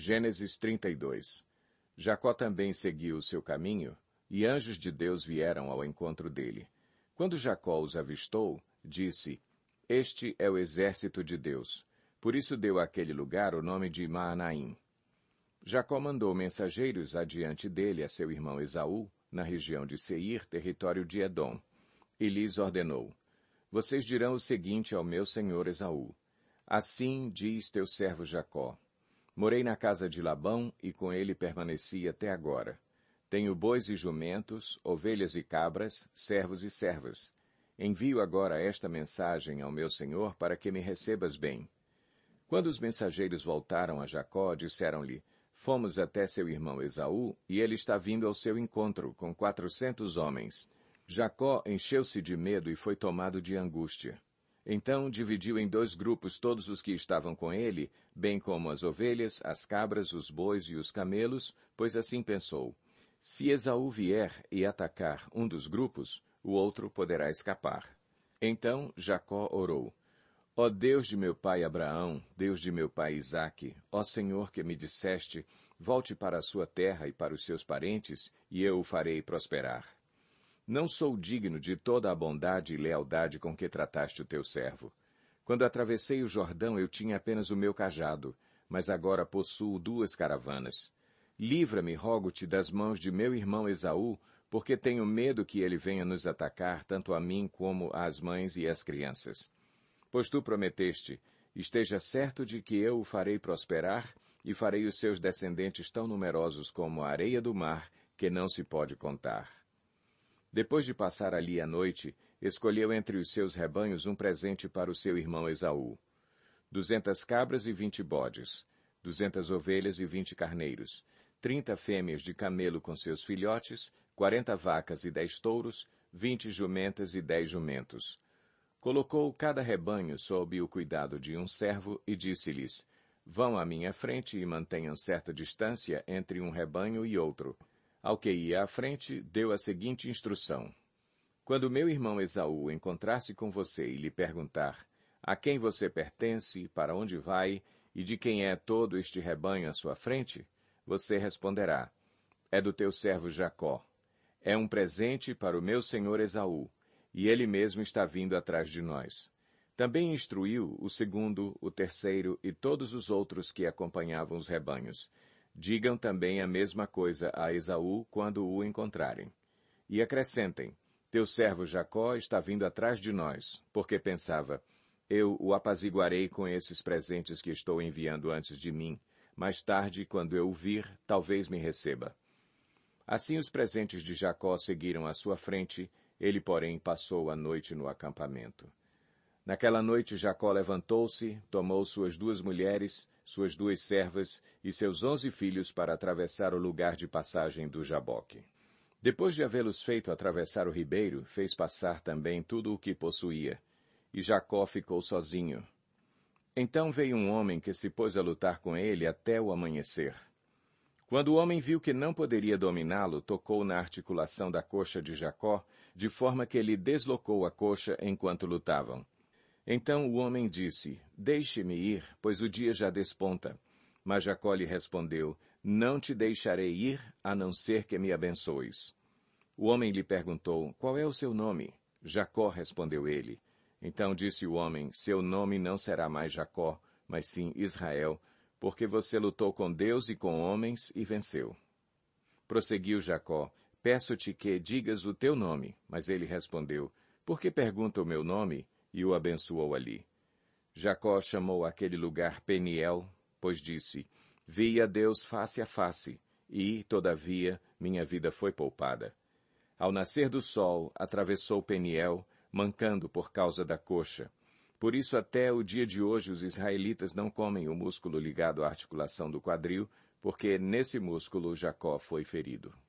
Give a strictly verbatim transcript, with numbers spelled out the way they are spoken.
Gênesis trinta e dois. Jacó também seguiu o seu caminho, e anjos de Deus vieram ao encontro dele. Quando Jacó os avistou, disse, Este é o exército de Deus. Por isso deu àquele lugar o nome de Maanaim. Jacó mandou mensageiros adiante dele a seu irmão Esaú, na região de Seir, território de Edom, e lhes ordenou, Vocês dirão o seguinte ao meu senhor Esaú, Assim diz teu servo Jacó, Morei na casa de Labão e com ele permaneci até agora. Tenho bois e jumentos, ovelhas e cabras, servos e servas. Envio agora esta mensagem ao meu senhor para que me recebas bem. Quando os mensageiros voltaram a Jacó, disseram-lhe, Fomos até seu irmão Esaú, e ele está vindo ao seu encontro, com quatrocentos homens. Jacó encheu-se de medo e foi tomado de angústia. Então dividiu em dois grupos todos os que estavam com ele, bem como as ovelhas, as cabras, os bois e os camelos, pois assim pensou, se Esaú vier e atacar um dos grupos, o outro poderá escapar. Então Jacó orou, Ó Deus de meu pai Abraão, Deus de meu pai Isaque, ó Senhor que me disseste, volte para a sua terra e para os seus parentes, e eu o farei prosperar. Não sou digno de toda a bondade e lealdade com que trataste o teu servo. Quando atravessei o Jordão, eu tinha apenas o meu cajado, mas agora possuo duas caravanas. Livra-me, rogo-te, das mãos de meu irmão Esaú, porque tenho medo que ele venha nos atacar, tanto a mim como às mães e às crianças. Pois tu prometeste, esteja certo de que eu o farei prosperar, e farei os seus descendentes tão numerosos como a areia do mar, que não se pode contar. Depois de passar ali a noite, escolheu entre os seus rebanhos um presente para o seu irmão Esaú. Duzentas cabras e vinte bodes, duzentas ovelhas e vinte carneiros, trinta fêmeas de camelo com seus filhotes, quarenta vacas e dez touros, vinte jumentas e dez jumentos. Colocou cada rebanho sob o cuidado de um servo e disse-lhes, Vão à minha frente e mantenham certa distância entre um rebanho e outro. Ao que ia à frente, deu a seguinte instrução. Quando meu irmão Esaú encontrar-se com você e lhe perguntar, a quem você pertence, para onde vai, e de quem é todo este rebanho à sua frente, você responderá, é do teu servo Jacó. É um presente para o meu senhor Esaú, e ele mesmo está vindo atrás de nós. Também instruiu o segundo, o terceiro e todos os outros que acompanhavam os rebanhos. Digam também a mesma coisa a Esaú quando o encontrarem. E acrescentem, teu servo Jacó está vindo atrás de nós, porque pensava, eu o apaziguarei com esses presentes que estou enviando antes de mim. Mais tarde, quando eu o vir, talvez me receba. Assim os presentes de Jacó seguiram à sua frente, ele, porém, passou a noite no acampamento. Naquela noite Jacó levantou-se, tomou suas duas mulheres, suas duas servas e seus onze filhos para atravessar o lugar de passagem do Jaboque. Depois de havê-los feito atravessar o ribeiro, fez passar também tudo o que possuía, e Jacó ficou sozinho. Então veio um homem que se pôs a lutar com ele até o amanhecer. Quando o homem viu que não poderia dominá-lo, tocou na articulação da coxa de Jacó, de forma que ele deslocou a coxa enquanto lutavam. Então o homem disse, deixe-me ir, pois o dia já desponta. Mas Jacó lhe respondeu, não te deixarei ir, a não ser que me abençoes. O homem lhe perguntou, qual é o seu nome? Jacó, respondeu ele. Então disse o homem, seu nome não será mais Jacó, mas sim Israel, porque você lutou com Deus e com homens e venceu. Prosseguiu Jacó, peço-te que digas o teu nome. Mas ele respondeu, por que pergunta o meu nome? E o abençoou ali. Jacó chamou aquele lugar Peniel, pois disse, vi a Deus face a face, e, todavia, minha vida foi poupada. Ao nascer do sol, atravessou Peniel, mancando por causa da coxa. Por isso até o dia de hoje os israelitas não comem o músculo ligado à articulação do quadril, porque nesse músculo Jacó foi ferido.